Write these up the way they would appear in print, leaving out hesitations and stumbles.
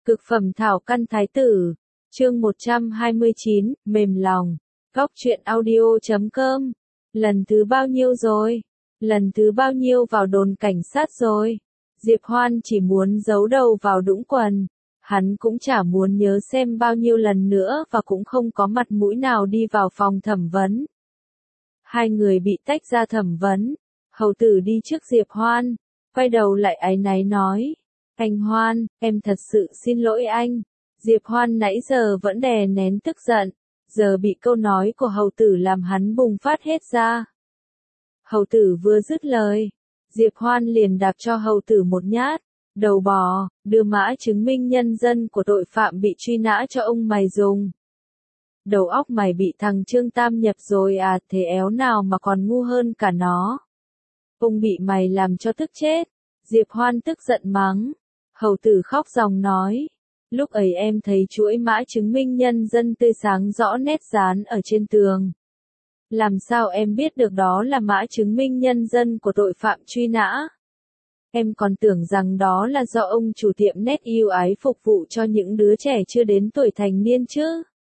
Cực phẩm thảo căn thái tử, chương 129, mềm lòng, góc truyện audio.com, lần thứ bao nhiêu rồi? Lần thứ bao nhiêu vào đồn cảnh sát rồi? Diệp Hoan chỉ muốn giấu đầu vào đũng quần, hắn cũng chả muốn nhớ xem bao nhiêu lần nữa và cũng không có mặt mũi nào đi vào phòng thẩm vấn. Hai người bị tách ra thẩm vấn, hầu tử đi trước Diệp Hoan, quay đầu lại áy náy nói. Anh Hoan, em thật sự xin lỗi anh. Diệp Hoan nãy giờ vẫn đè nén tức giận, giờ bị câu nói của hầu tử làm hắn bùng phát hết ra. Hầu tử vừa dứt lời, Diệp Hoan liền đạp cho hầu tử một nhát, đầu bò, đưa mã chứng minh nhân dân của tội phạm bị truy nã cho ông mày dùng. Đầu óc mày bị thằng Trương Tam nhập rồi à, thế éo nào mà còn ngu hơn cả nó. Ông bị mày làm cho tức chết. Diệp Hoan tức giận mắng. Hầu tử khóc ròng nói, lúc ấy em thấy chuỗi mã chứng minh nhân dân tươi sáng rõ nét dán ở trên tường. Làm sao em biết được đó là mã chứng minh nhân dân của tội phạm truy nã? Em còn tưởng rằng đó là do ông chủ tiệm nét ưu ái phục vụ cho những đứa trẻ chưa đến tuổi thành niên chứ.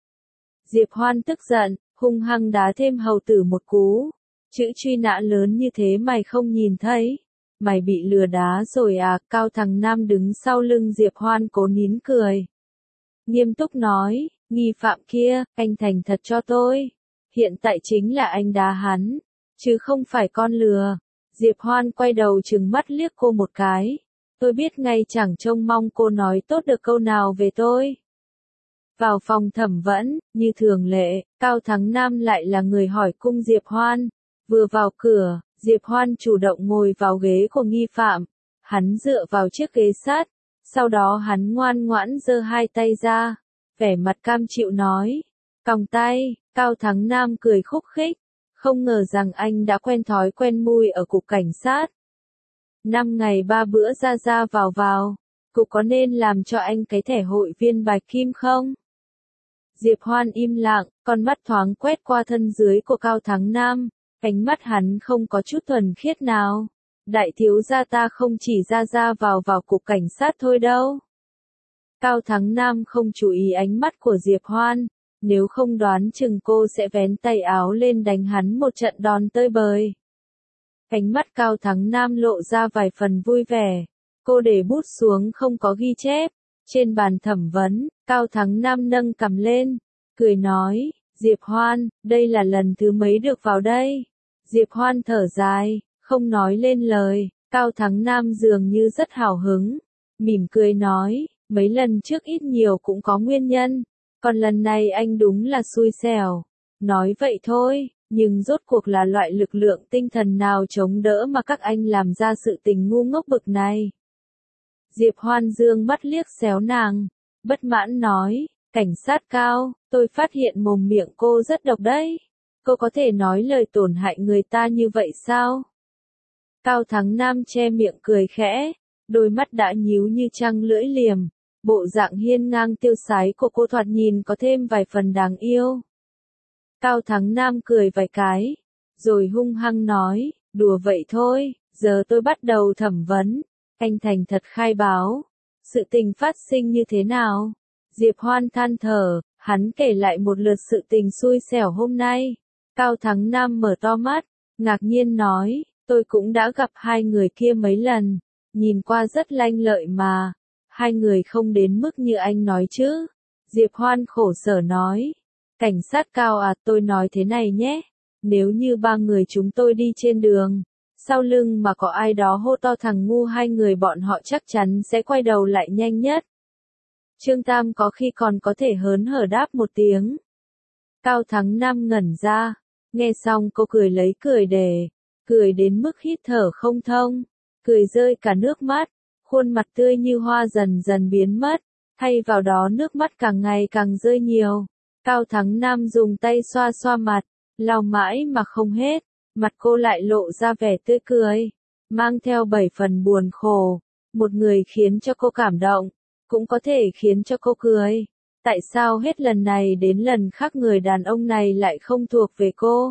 Diệp Hoan tức giận, hung hăng đá thêm hầu tử một cú. Chữ truy nã lớn như thế mày không nhìn thấy. Mày bị lừa đá rồi à, Cao thằng Nam đứng sau lưng Diệp Hoan cố nín cười. Nghiêm túc nói, nghi phạm kia, anh thành thật cho tôi. Hiện tại chính là anh đá hắn, chứ không phải con lừa. Diệp Hoan quay đầu trừng mắt liếc cô một cái. Tôi biết ngay chẳng trông mong cô nói tốt được câu nào về tôi. Vào phòng thẩm vấn, như thường lệ, Cao Thắng Nam lại là người hỏi cung Diệp Hoan. Vừa vào cửa, Diệp Hoan chủ động ngồi vào ghế của nghi phạm. Hắn dựa vào chiếc ghế sát, sau đó hắn ngoan ngoãn giơ hai tay ra, vẻ mặt cam chịu nói. Còng tay, Cao Thắng Nam cười khúc khích, không ngờ rằng anh đã quen thói quen mùi ở cục cảnh sát. 5 ngày 3 bữa ra ra vào, cục có nên làm cho anh cái thẻ hội viên bạch kim không? Diệp Hoan im lặng, con mắt thoáng quét qua thân dưới của Cao Thắng Nam, ánh mắt hắn không có chút thuần khiết nào. Đại thiếu gia ta không chỉ ra vào cục cảnh sát thôi đâu. Cao Thắng Nam không chú ý ánh mắt của Diệp Hoan, nếu không đoán chừng cô sẽ vén tay áo lên đánh hắn một trận đòn tơi bời. Ánh mắt Cao Thắng Nam lộ ra vài phần vui vẻ, cô để bút xuống không có ghi chép. Trên bàn thẩm vấn, Cao Thắng Nam nâng cằm lên, cười nói, Diệp Hoan, đây là lần thứ mấy được vào đây? Diệp Hoan thở dài, không nói lên lời. Cao Thắng Nam dường như rất hào hứng, mỉm cười nói, mấy lần trước ít nhiều cũng có nguyên nhân, còn lần này anh đúng là xui xẻo. Nói vậy thôi, nhưng rốt cuộc là loại lực lượng tinh thần nào chống đỡ mà các anh làm ra sự tình ngu ngốc bực này? Diệp Hoan dương mắt liếc xéo nàng, bất mãn nói, cảnh sát Cao, tôi phát hiện mồm miệng cô rất độc đấy. Cô có thể nói lời tổn hại người ta như vậy sao? Cao Thắng Nam che miệng cười khẽ, đôi mắt đã nhíu như trăng lưỡi liềm, bộ dạng hiên ngang tiêu sái của cô thoạt nhìn có thêm vài phần đáng yêu. Cao Thắng Nam cười vài cái, rồi hung hăng nói, đùa vậy thôi, giờ tôi bắt đầu thẩm vấn, anh thành thật khai báo, sự tình phát sinh như thế nào? Diệp Hoan than thở, hắn kể lại một lượt sự tình xui xẻo hôm nay. Cao Thắng Nam mở to mắt, ngạc nhiên nói, tôi cũng đã gặp hai người kia mấy lần, nhìn qua rất lanh lợi mà, hai người không đến mức như anh nói chứ. Diệp Hoan khổ sở nói, cảnh sát Cao à, tôi nói thế này nhé, nếu như ba người chúng tôi đi trên đường, sau lưng mà có ai đó hô to thằng ngu, hai người bọn họ chắc chắn sẽ quay đầu lại nhanh nhất. Trương Tam có khi còn có thể hớn hở đáp một tiếng. Cao Thắng Nam ngẩn ra, nghe xong cô cười lấy cười để, cười đến mức hít thở không thông, cười rơi cả nước mắt, khuôn mặt tươi như hoa dần dần biến mất, thay vào đó nước mắt càng ngày càng rơi nhiều. Cao Thắng Nam dùng tay xoa xoa mặt, lau mãi mà không hết, mặt cô lại lộ ra vẻ tươi cười, mang theo 7 phần buồn khổ, một người khiến cho cô cảm động, cũng có thể khiến cho cô cười. Tại sao hết lần này đến lần khác người đàn ông này lại không thuộc về cô?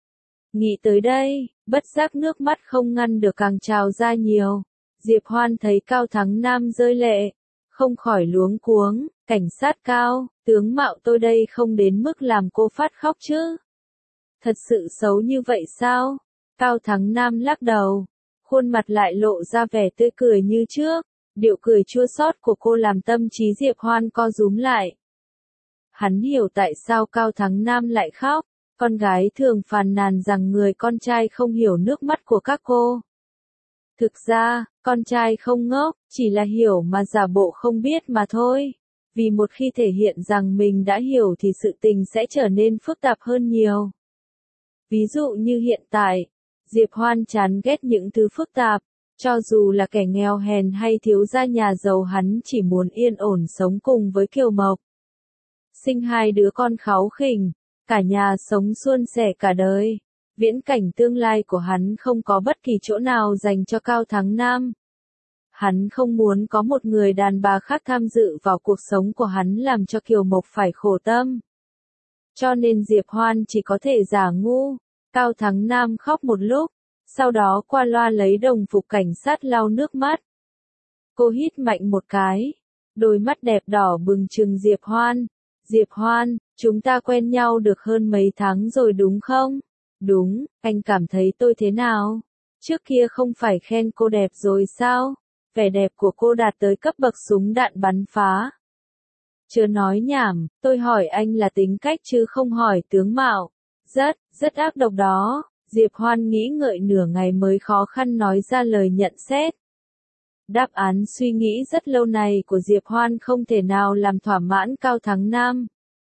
Nghĩ tới đây, bất giác nước mắt không ngăn được càng trào ra nhiều. Diệp Hoan thấy Cao Thắng Nam rơi lệ, không khỏi luống cuống, cảnh sát Cao, tướng mạo tôi đây không đến mức làm cô phát khóc chứ. Thật sự xấu như vậy sao? Cao Thắng Nam lắc đầu, khuôn mặt lại lộ ra vẻ tươi cười như trước, điệu cười chua xót của cô làm tâm trí Diệp Hoan co rúm lại. Hắn hiểu tại sao Cao Thắng Nam lại khóc, con gái thường phàn nàn rằng người con trai không hiểu nước mắt của các cô. Thực ra, con trai không ngốc, chỉ là hiểu mà giả bộ không biết mà thôi. Vì một khi thể hiện rằng mình đã hiểu thì sự tình sẽ trở nên phức tạp hơn nhiều. Ví dụ như hiện tại, Diệp Hoan chán ghét những thứ phức tạp, cho dù là kẻ nghèo hèn hay thiếu gia nhà giàu hắn chỉ muốn yên ổn sống cùng với Kiều Mộc. Sinh 2 đứa con kháu khỉnh, cả nhà sống suôn sẻ cả đời. Viễn cảnh tương lai của hắn không có bất kỳ chỗ nào dành cho Cao Thắng Nam. Hắn không muốn có một người đàn bà khác tham dự vào cuộc sống của hắn làm cho Kiều Mộc phải khổ tâm. Cho nên Diệp Hoan chỉ có thể giả ngu. Cao Thắng Nam khóc một lúc, sau đó qua loa lấy đồng phục cảnh sát lau nước mắt. Cô hít mạnh một cái, đôi mắt đẹp đỏ bừng trừng Diệp Hoan. Diệp Hoan, chúng ta quen nhau được hơn mấy tháng rồi đúng không? Đúng, anh cảm thấy tôi thế nào? Trước kia không phải khen cô đẹp rồi sao? Vẻ đẹp của cô đạt tới cấp bậc súng đạn bắn phá. Chưa nói nhảm, tôi hỏi anh là tính cách chứ không hỏi tướng mạo. Rất ác độc đó. Diệp Hoan nghĩ ngợi nửa ngày mới khó khăn nói ra lời nhận xét. Đáp án suy nghĩ rất lâu này của Diệp Hoan không thể nào làm thỏa mãn Cao Thắng Nam.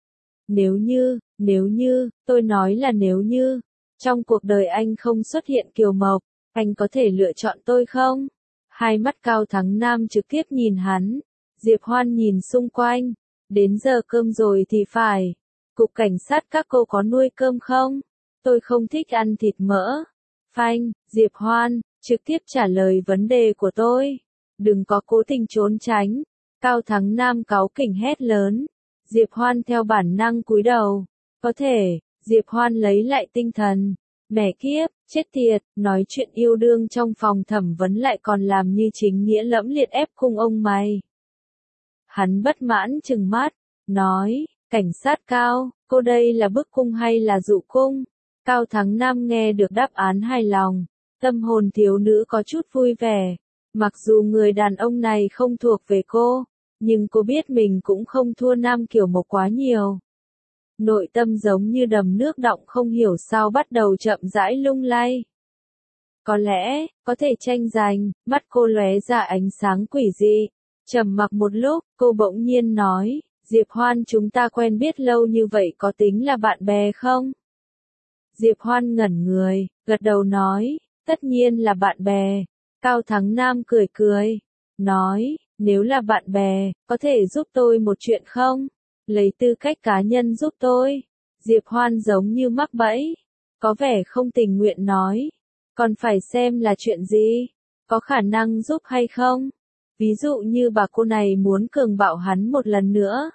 Nếu như, tôi nói là nếu như, trong cuộc đời anh không xuất hiện Kiều Mộc, anh có thể lựa chọn tôi không? Hai mắt Cao Thắng Nam trực tiếp nhìn hắn. Diệp Hoan nhìn xung quanh. Đến giờ cơm rồi thì phải. Cục cảnh sát các cô có nuôi cơm không? Tôi không thích ăn thịt mỡ. Phanh, Diệp Hoan, trực tiếp trả lời vấn đề của tôi. Đừng có cố tình trốn tránh. Cao Thắng Nam cáu kỉnh hét lớn. Diệp Hoan theo bản năng cúi đầu. Có thể, Diệp Hoan lấy lại tinh thần. Mẹ kiếp, chết tiệt, nói chuyện yêu đương trong phòng thẩm vấn lại còn làm như chính nghĩa lẫm liệt ép cung ông mày. Hắn bất mãn trừng mắt, nói, cảnh sát Cao, cô đây là bức cung hay là dụ cung? Cao Thắng Nam nghe được đáp án hài lòng, tâm hồn thiếu nữ có chút vui vẻ. Mặc dù người đàn ông này không thuộc về cô, nhưng cô biết mình cũng không thua Nam Kiều Mộc quá nhiều. Nội tâm giống như đầm nước đọng không hiểu sao bắt đầu chậm rãi lung lay. Có lẽ, có thể tranh giành, mắt cô lóe ra ánh sáng quỷ dị. Trầm mặc một lúc, cô bỗng nhiên nói, Diệp Hoan chúng ta quen biết lâu như vậy có tính là bạn bè không? Diệp Hoan ngẩn người, gật đầu nói, tất nhiên là bạn bè. Cao Thắng Nam cười cười, nói, nếu là bạn bè, có thể giúp tôi một chuyện không? Lấy tư cách cá nhân giúp tôi. Diệp Hoan giống như mắc bẫy, có vẻ không tình nguyện nói, còn phải xem là chuyện gì, có khả năng giúp hay không? Ví dụ như bà cô này muốn cường bạo hắn một lần nữa.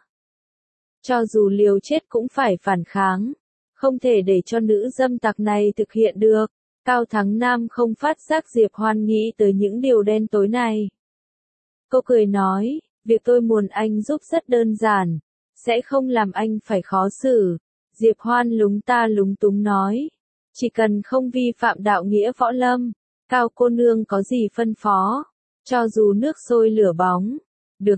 Cho dù liều chết cũng phải phản kháng, không thể để cho nữ dâm tặc này thực hiện được. Cao Thắng Nam không phát giác Diệp Hoan nghĩ tới những điều đen tối này. Cô cười nói, việc tôi muốn anh giúp rất đơn giản, sẽ không làm anh phải khó xử. Diệp Hoan lúng ta lúng túng nói, chỉ cần không vi phạm đạo nghĩa võ lâm, Cao cô nương có gì phân phó, cho dù nước sôi lửa bóng. Được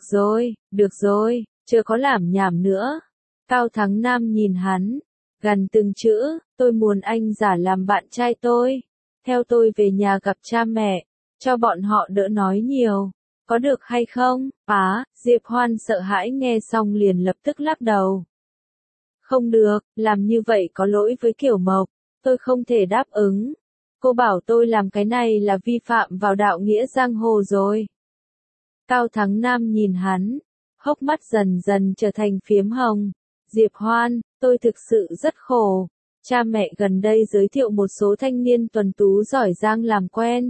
rồi, chưa có làm nhảm nữa. Cao Thắng Nam nhìn hắn, gằn từng chữ, tôi muốn anh giả làm bạn trai tôi, theo tôi về nhà gặp cha mẹ, cho bọn họ đỡ nói nhiều, có được hay không? Diệp Hoan sợ hãi nghe xong liền lập tức lắc đầu. Không được, làm như vậy có lỗi với Kiều Mộc, tôi không thể đáp ứng. Cô bảo tôi làm cái này là vi phạm vào đạo nghĩa giang hồ rồi. Cao Thắng Nam nhìn hắn, hốc mắt dần dần trở thành phiếm hồng. Diệp Hoan, tôi thực sự rất khổ. Cha mẹ gần đây giới thiệu một số thanh niên tuần tú giỏi giang làm quen.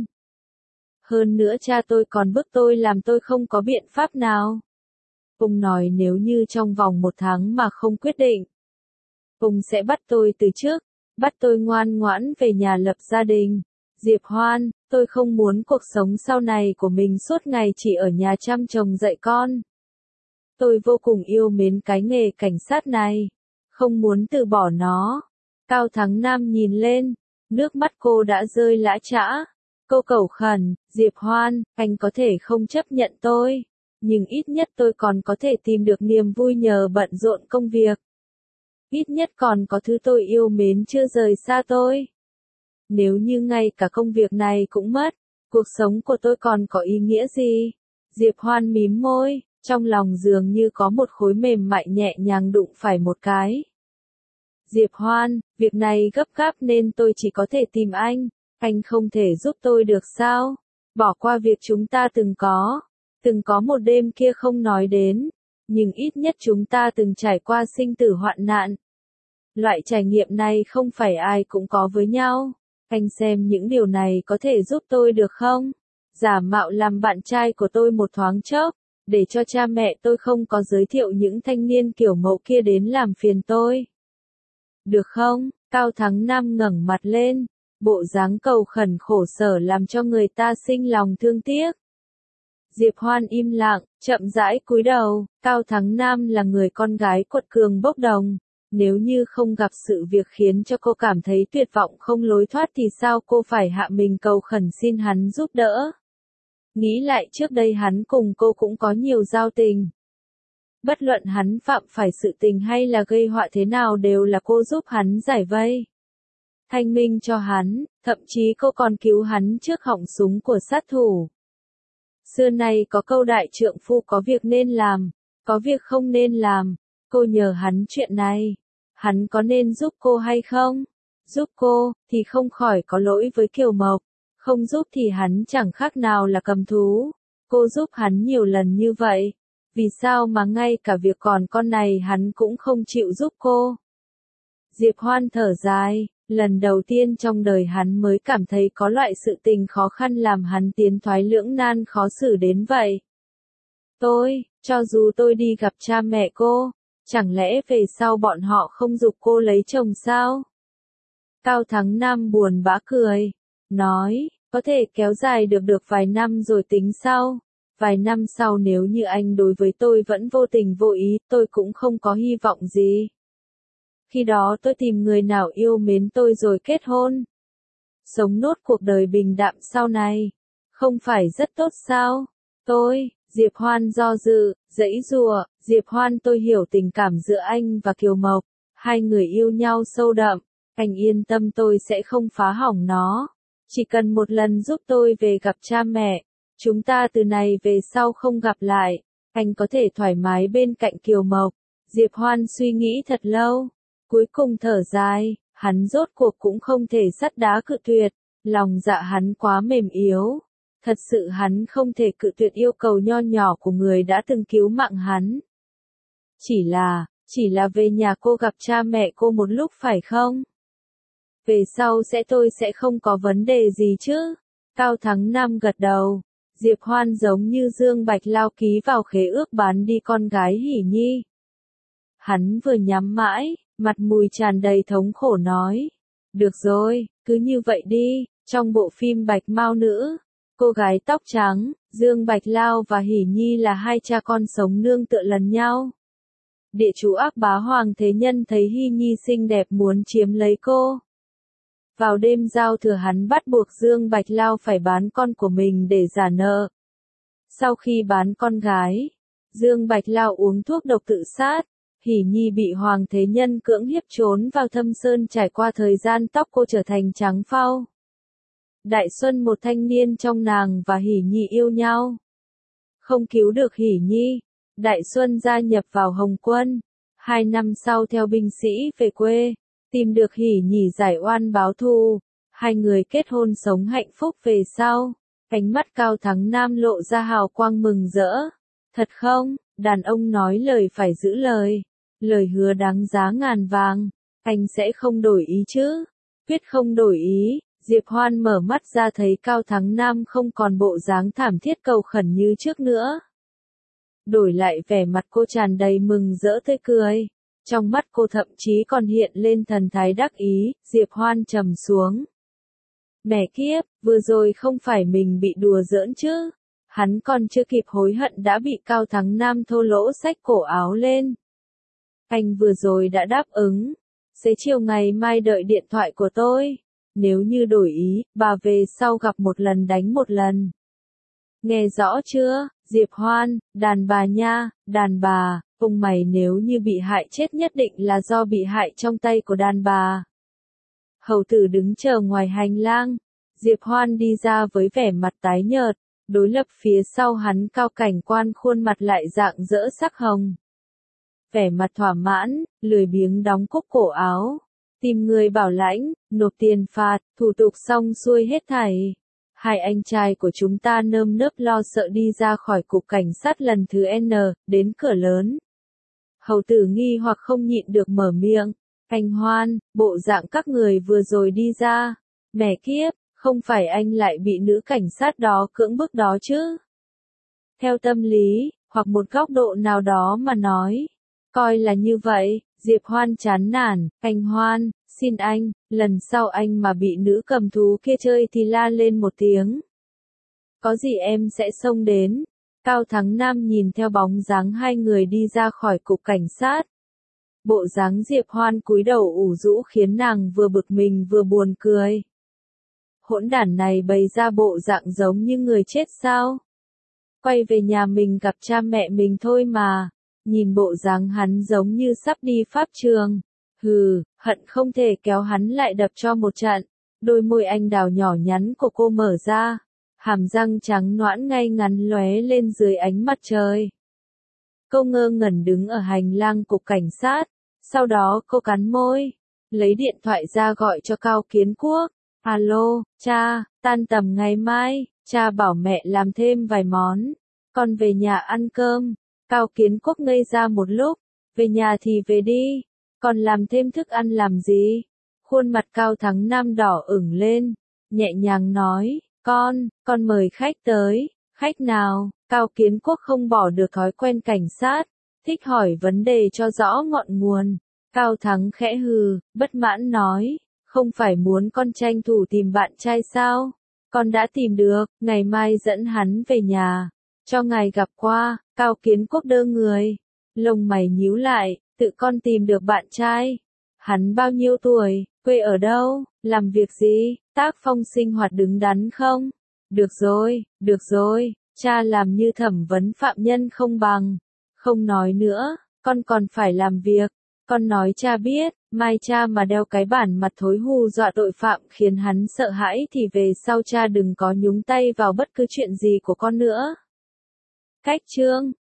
Hơn nữa cha tôi còn bức tôi làm tôi không có biện pháp nào. Ông nói nếu như trong vòng 1 tháng mà không quyết định, ông sẽ bắt tôi từ chức, bắt tôi ngoan ngoãn về nhà lập gia đình. Diệp Hoan, Tôi không muốn cuộc sống sau này của mình suốt ngày chỉ ở nhà chăm chồng dạy con. Tôi vô cùng yêu mến cái nghề cảnh sát này, không muốn từ bỏ nó. Cao Thắng Nam nhìn lên, nước mắt cô đã rơi lã chã. Cô cầu khẩn, Diệp Hoan, anh có thể không chấp nhận tôi, nhưng ít nhất tôi còn có thể tìm được niềm vui nhờ bận rộn công việc. Ít nhất còn có thứ tôi yêu mến chưa rời xa tôi. Nếu như ngay cả công việc này cũng mất, cuộc sống của tôi còn có ý nghĩa gì? Diệp Hoan mím môi, trong lòng dường như có một khối mềm mại nhẹ nhàng đụng phải một cái. Diệp Hoan, việc này gấp gáp nên tôi chỉ có thể tìm anh không thể giúp tôi được sao? Bỏ qua việc chúng ta từng có một đêm kia không nói đến, nhưng ít nhất chúng ta từng trải qua sinh tử hoạn nạn. Loại trải nghiệm này không phải ai cũng có với nhau. Anh xem những điều này có thể giúp tôi được không? Giả mạo làm bạn trai của tôi một thoáng chốc, để cho cha mẹ tôi không có giới thiệu những thanh niên kiểu mẫu kia đến làm phiền tôi. Được không? Cao Thắng Nam ngẩng mặt lên, bộ dáng cầu khẩn khổ sở làm cho người ta sinh lòng thương tiếc. Diệp Hoan im lặng, chậm rãi cúi đầu. Cao Thắng Nam là người con gái quật cường bốc đồng. Nếu như không gặp sự việc khiến cho cô cảm thấy tuyệt vọng không lối thoát thì sao cô phải hạ mình cầu khẩn xin hắn giúp đỡ. Nghĩ lại trước đây hắn cùng cô cũng có nhiều giao tình. Bất luận hắn phạm phải sự tình hay là gây họa thế nào đều là cô giúp hắn giải vây. Thanh minh cho hắn, thậm chí cô còn cứu hắn trước họng súng của sát thủ. Xưa nay có câu đại trượng phu có việc nên làm, có việc không nên làm. Cô nhờ hắn chuyện này, hắn có nên giúp cô hay không? Giúp cô, thì không khỏi có lỗi với Kiều Mộc, không giúp thì hắn chẳng khác nào là cầm thú. Cô giúp hắn nhiều lần như vậy, vì sao mà ngay cả việc còn con này hắn cũng không chịu giúp cô? Diệp Hoan thở dài, lần đầu tiên trong đời hắn mới cảm thấy có loại sự tình khó khăn làm hắn tiến thoái lưỡng nan khó xử đến vậy. Cho dù tôi đi gặp cha mẹ cô, chẳng lẽ về sau bọn họ không giục cô lấy chồng sao? Cao Thắng Nam buồn bã cười, nói, có thể kéo dài được vài năm rồi tính sau. Vài năm sau nếu như anh đối với tôi vẫn vô tình vô ý, tôi cũng không có hy vọng gì. Khi đó tôi tìm người nào yêu mến tôi rồi kết hôn. Sống nốt cuộc đời bình đạm sau này. Không phải rất tốt sao? Diệp Hoan do dự, giãy giụa, Diệp Hoan tôi hiểu tình cảm giữa anh và Kiều Mộc. Hai người yêu nhau sâu đậm. Anh yên tâm tôi sẽ không phá hỏng nó. Chỉ cần một lần giúp tôi về gặp cha mẹ. Chúng ta từ này về sau không gặp lại. Anh có thể thoải mái bên cạnh Kiều Mộc. Diệp Hoan suy nghĩ thật lâu. Cuối cùng thở dài, hắn rốt cuộc cũng không thể sắt đá cự tuyệt. Lòng dạ hắn quá mềm yếu. Thật sự hắn không thể cự tuyệt yêu cầu nho nhỏ của người đã từng cứu mạng hắn. Chỉ là về nhà cô gặp cha mẹ cô một lúc phải không? Về sau tôi sẽ không có vấn đề gì chứ? Cao Thắng Nam gật đầu. Diệp Hoan giống như Dương Bạch Lao ký vào khế ước bán đi con gái Hỷ Nhi. Hắn vừa nhắm mãi, mặt mùi tràn đầy thống khổ nói. Được rồi, cứ như vậy đi. Trong bộ phim Bạch Mao Nữ, cô gái tóc trắng, Dương Bạch Lao và Hỷ Nhi là hai cha con sống nương tựa lần nhau. Địa chủ ác bá Hoàng Thế Nhân thấy Hy Nhi xinh đẹp muốn chiếm lấy cô. Vào đêm giao thừa hắn bắt buộc Dương Bạch Lao phải bán con của mình để trả nợ. Sau khi bán con gái, Dương Bạch Lao uống thuốc độc tự sát. Hỷ Nhi bị Hoàng Thế Nhân cưỡng hiếp trốn vào Thâm Sơn trải qua thời gian tóc cô trở thành trắng phau. Đại Xuân một thanh niên trong nàng và Hỷ Nhi yêu nhau. Không cứu được Hỷ Nhi, Đại Xuân gia nhập vào Hồng Quân. 2 năm sau theo binh sĩ về quê, tìm được Hỷ Nhi giải oan báo thù. Hai người kết hôn sống hạnh phúc về sau. Ánh mắt Cao Thắng Nam lộ ra hào quang mừng rỡ. Thật không? Đàn ông nói lời phải giữ lời. Lời hứa đáng giá ngàn vàng. Anh sẽ không đổi ý chứ? Quyết không đổi ý. Diệp Hoan mở mắt ra thấy Cao Thắng Nam không còn bộ dáng thảm thiết cầu khẩn như trước nữa. Đổi lại vẻ mặt cô tràn đầy mừng rỡ tươi cười. Trong mắt cô thậm chí còn hiện lên thần thái đắc ý. Diệp Hoan trầm xuống. Mẹ kiếp, vừa rồi không phải mình bị đùa giỡn chứ. Hắn còn chưa kịp hối hận đã bị Cao Thắng Nam thô lỗ xách cổ áo lên. Anh vừa rồi đã đáp ứng. Xế chiều ngày mai đợi điện thoại của tôi. Nếu như đổi ý, bà về sau gặp một lần đánh một lần. Nghe rõ chưa, Diệp Hoan, đàn bà nha, đàn bà, ông mày nếu như bị hại chết nhất định là do bị hại trong tay của đàn bà. Hầu tử đứng chờ ngoài hành lang. Diệp Hoan đi ra với vẻ mặt tái nhợt, đối lập phía sau hắn Cao Cảnh Quan khuôn mặt lại rạng rỡ sắc hồng. Vẻ mặt thỏa mãn, lười biếng đóng cúc cổ áo, tìm người bảo lãnh, nộp tiền phạt, thủ tục xong xuôi hết thảy. Hai anh trai của chúng ta nơm nớp lo sợ đi ra khỏi cục cảnh sát lần thứ N, đến cửa lớn. Hầu tử nghi hoặc không nhịn được mở miệng. Anh Hoan, bộ dạng các người vừa rồi đi ra. Mẹ kiếp, không phải anh lại bị nữ cảnh sát đó cưỡng bức đó chứ? Theo tâm lý, hoặc một góc độ nào đó mà nói. Coi là như vậy, Diệp Hoan chán nản. Anh Hoan, xin anh, lần sau anh mà bị nữ cầm thú kia chơi thì la lên một tiếng. Có gì em sẽ xông đến. Cao Thắng Nam nhìn theo bóng dáng hai người đi ra khỏi cục cảnh sát. Bộ dáng Diệp Hoan cúi đầu ủ rũ khiến nàng vừa bực mình vừa buồn cười. Hỗn đản này bày ra bộ dạng giống như người chết sao? Quay về nhà mình gặp cha mẹ mình thôi mà. Nhìn bộ dáng hắn giống như sắp đi pháp trường. Hừ, hận không thể kéo hắn lại đập cho một trận. Đôi môi anh đào nhỏ nhắn của cô mở ra. Hàm răng trắng nõn ngay ngắn lóe lên dưới ánh mặt trời. Cô ngơ ngẩn đứng ở hành lang cục cảnh sát. Sau đó cô cắn môi. Lấy điện thoại ra gọi cho Cao Kiến Quốc. Alo, cha, tan tầm ngày mai. Cha bảo mẹ làm thêm vài món. Con về nhà ăn cơm. Cao Kiến Quốc ngây ra một lúc. Về nhà thì về đi. Còn làm thêm thức ăn làm gì? Khuôn mặt Cao Thắng Nam đỏ ửng lên. Nhẹ nhàng nói. Con mời khách tới. Khách nào? Cao Kiến Quốc không bỏ được thói quen cảnh sát. Thích hỏi vấn đề cho rõ ngọn nguồn. Cao Thắng khẽ hừ, bất mãn nói. Không phải muốn con tranh thủ tìm bạn trai sao? Con đã tìm được, ngày mai dẫn hắn về nhà. Cho ngài gặp qua. Cao Kiến Quốc đơ người. Lông mày nhíu lại, tự con tìm được bạn trai. Hắn bao nhiêu tuổi, quê ở đâu, làm việc gì, tác phong sinh hoạt đứng đắn không? Được rồi, cha làm như thẩm vấn phạm nhân không bằng. Không nói nữa, con còn phải làm việc. Con nói cha biết, mai cha mà đeo cái bản mặt thối hù dọa tội phạm khiến hắn sợ hãi thì về sau cha đừng có nhúng tay vào bất cứ chuyện gì của con nữa. Cách chương